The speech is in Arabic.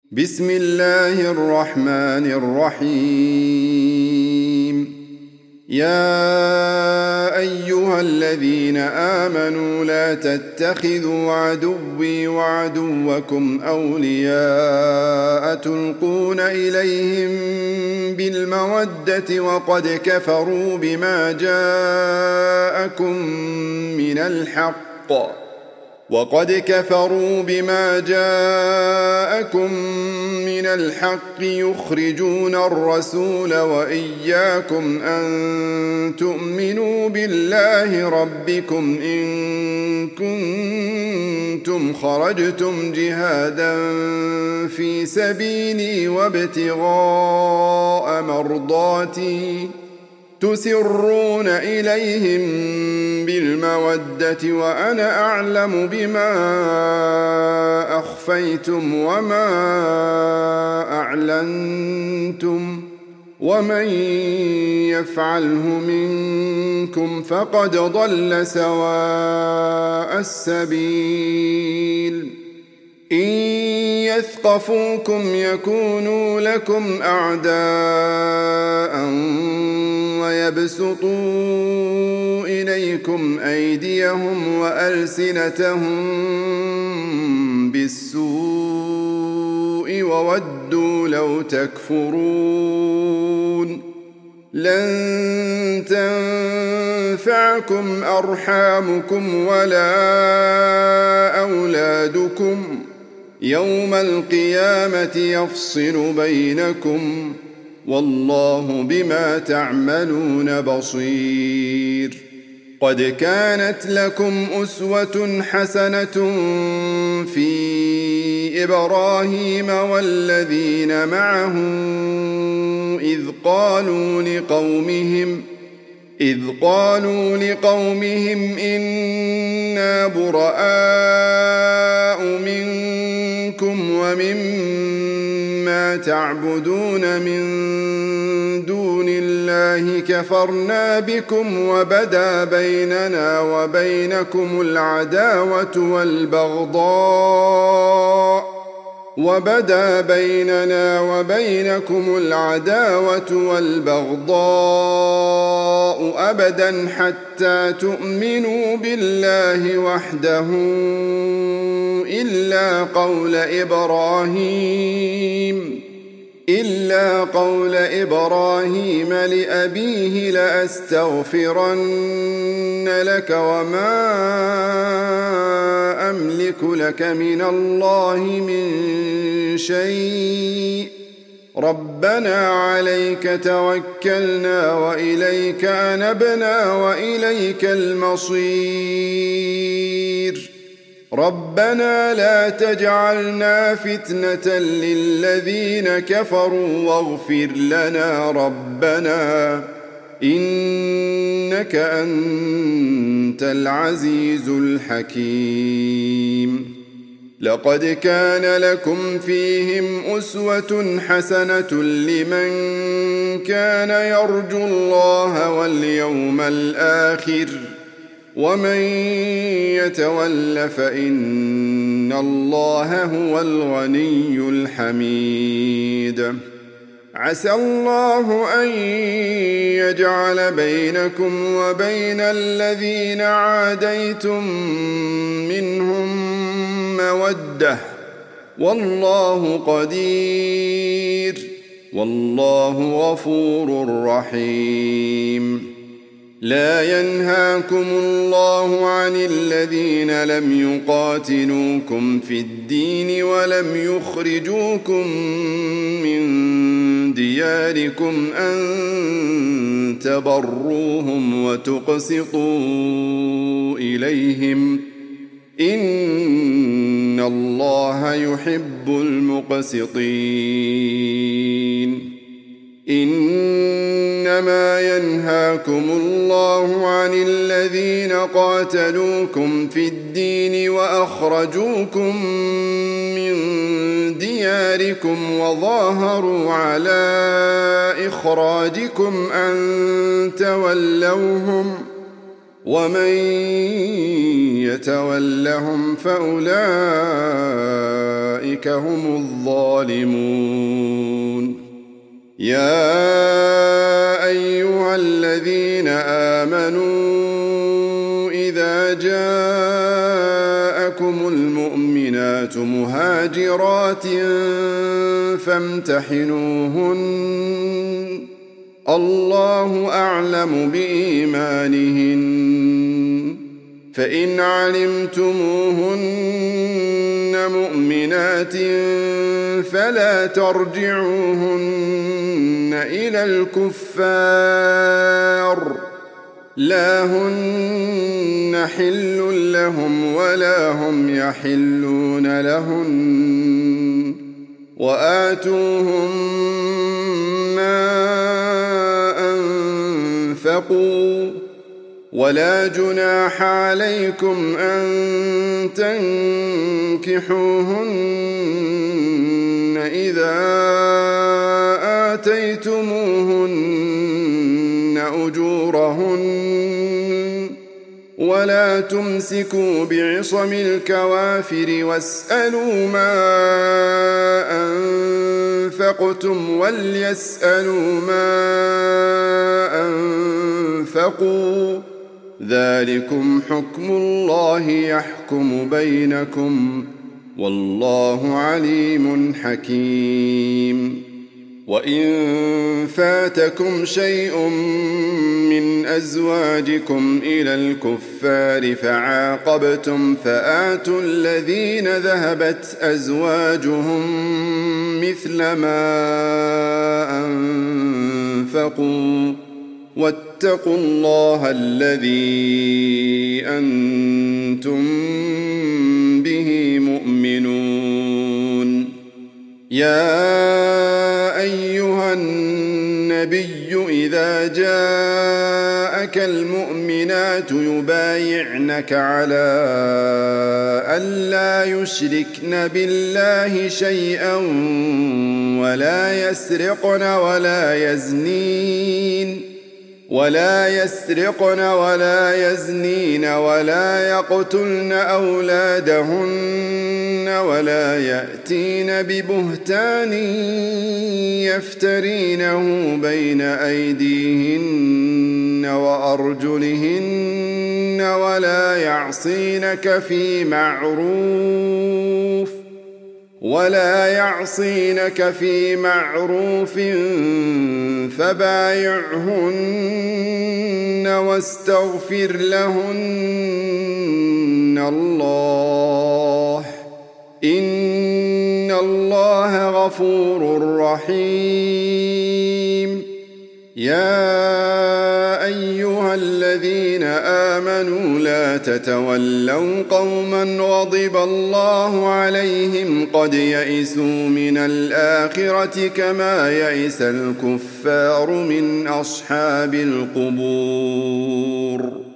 بسم الله الرحمن الرحيم. يا أيها الذين آمنوا لا تتخذوا عدوي وعدوكم أولياء تلقون إليهم بالمودة وقد كفروا بما جاءكم من الحق يخرجون الرسول وإياكم أن تؤمنوا بالله ربكم إن كنتم خرجتم جهادا في سبيلي وابتغاء مرضاتي تسرون إليهم بالمودة وأنا أعلم بما أخفيتم وما أعلنتم ومن يفعله منكم فقد ضل سواء السبيل. إن يثقفوكم يكونوا لكم أعداء ويبسطوا إليكم أيديهم وألسنتهم بالسوء وودوا لو تكفرون. لن تنفعكم أرحامكم ولا أولادكم يوم القيامة يفصل بينكم والله بما تعملون بصير. قد كانت لكم أسوة حسنة في إبراهيم والذين معه إذ قالوا لقومهم إنا براء منكم ومما تعبدون من دون الله كفرنا بكم وبدا بيننا وبينكم العداوة والبغضاء أبدا حتى تؤمنوا بالله وحده إلا قول إبراهيم لأبيه لأستغفرن لك وما أملك لك من الله من شيء ربنا عليك توكلنا وإليك أنبنا وإليك المصير. ربنا لا تجعلنا فتنة للذين كفروا واغفر لنا ربنا إنك أنت العزيز الحكيم. لقد كان لكم فيهم أسوة حسنة لمن كان يرجو الله واليوم الآخر ومن يتول فإن الله هو الغني الحميد. عسى الله أن يجعل بينكم وبين الذين عاديتم منهم مودة والله قدير والله غفور رحيم. لا ينهاكم الله عن الذين لم يقاتلوكم في الدين ولم يخرجوكم من دياركم أن تبروهم وتقسطوا إليهم إن الله يحب المقسطين. إنما ينهاكم الله عن الذين قاتلوكم في الدين وأخرجوكم من دياركم وظاهروا على إخراجكم أن تولوهم ومن يتولهم فأولئك هم الظالمون يا أيها الذين آمنوا إذا جاءكم المؤمنات مهاجرات فامتحنوهن الله أعلم بإيمانهن فإن علمتموهن مؤمنات فلا ترجعوهن إلى الكفار لا هن حل لهم ولا هم يحلون لهن وآتوهم ما أنفقوا ولا جناح عليكم أن تنكحوهن إذا آتيتموهن أجورهن ولا تمسكوا بعصم الكوافر واسألوا ما أنفقتم وليسألوا ما أنفقوا ذلكم حكم الله يحكم بينكم والله عليم حكيم وإن فاتكم شيء من أزواجكم إلى الكفار فعاقبتم فآتوا الذين ذهبت أزواجهم مثل ما أنفقوا واتقوا الله الذي أنتم به مؤمنون يا أيها النبي إذا جاءك المؤمنات يبايعنك على ألا يشركن بالله شيئا ولا يسرقن ولا يزنين ولا يقتلن أولادهن ولا يأتين ببهتان يفترينه بين أيديهن وأرجلهن ولا يعصينك في معروف فبايعهن واستغفر لهن الله إن الله غفور رحيم يا أيها الذين آمنوا لا تتولوا قوما غضب الله عليهم قد يئسوا من الآخرة كما يئس الكفار من أصحاب القبور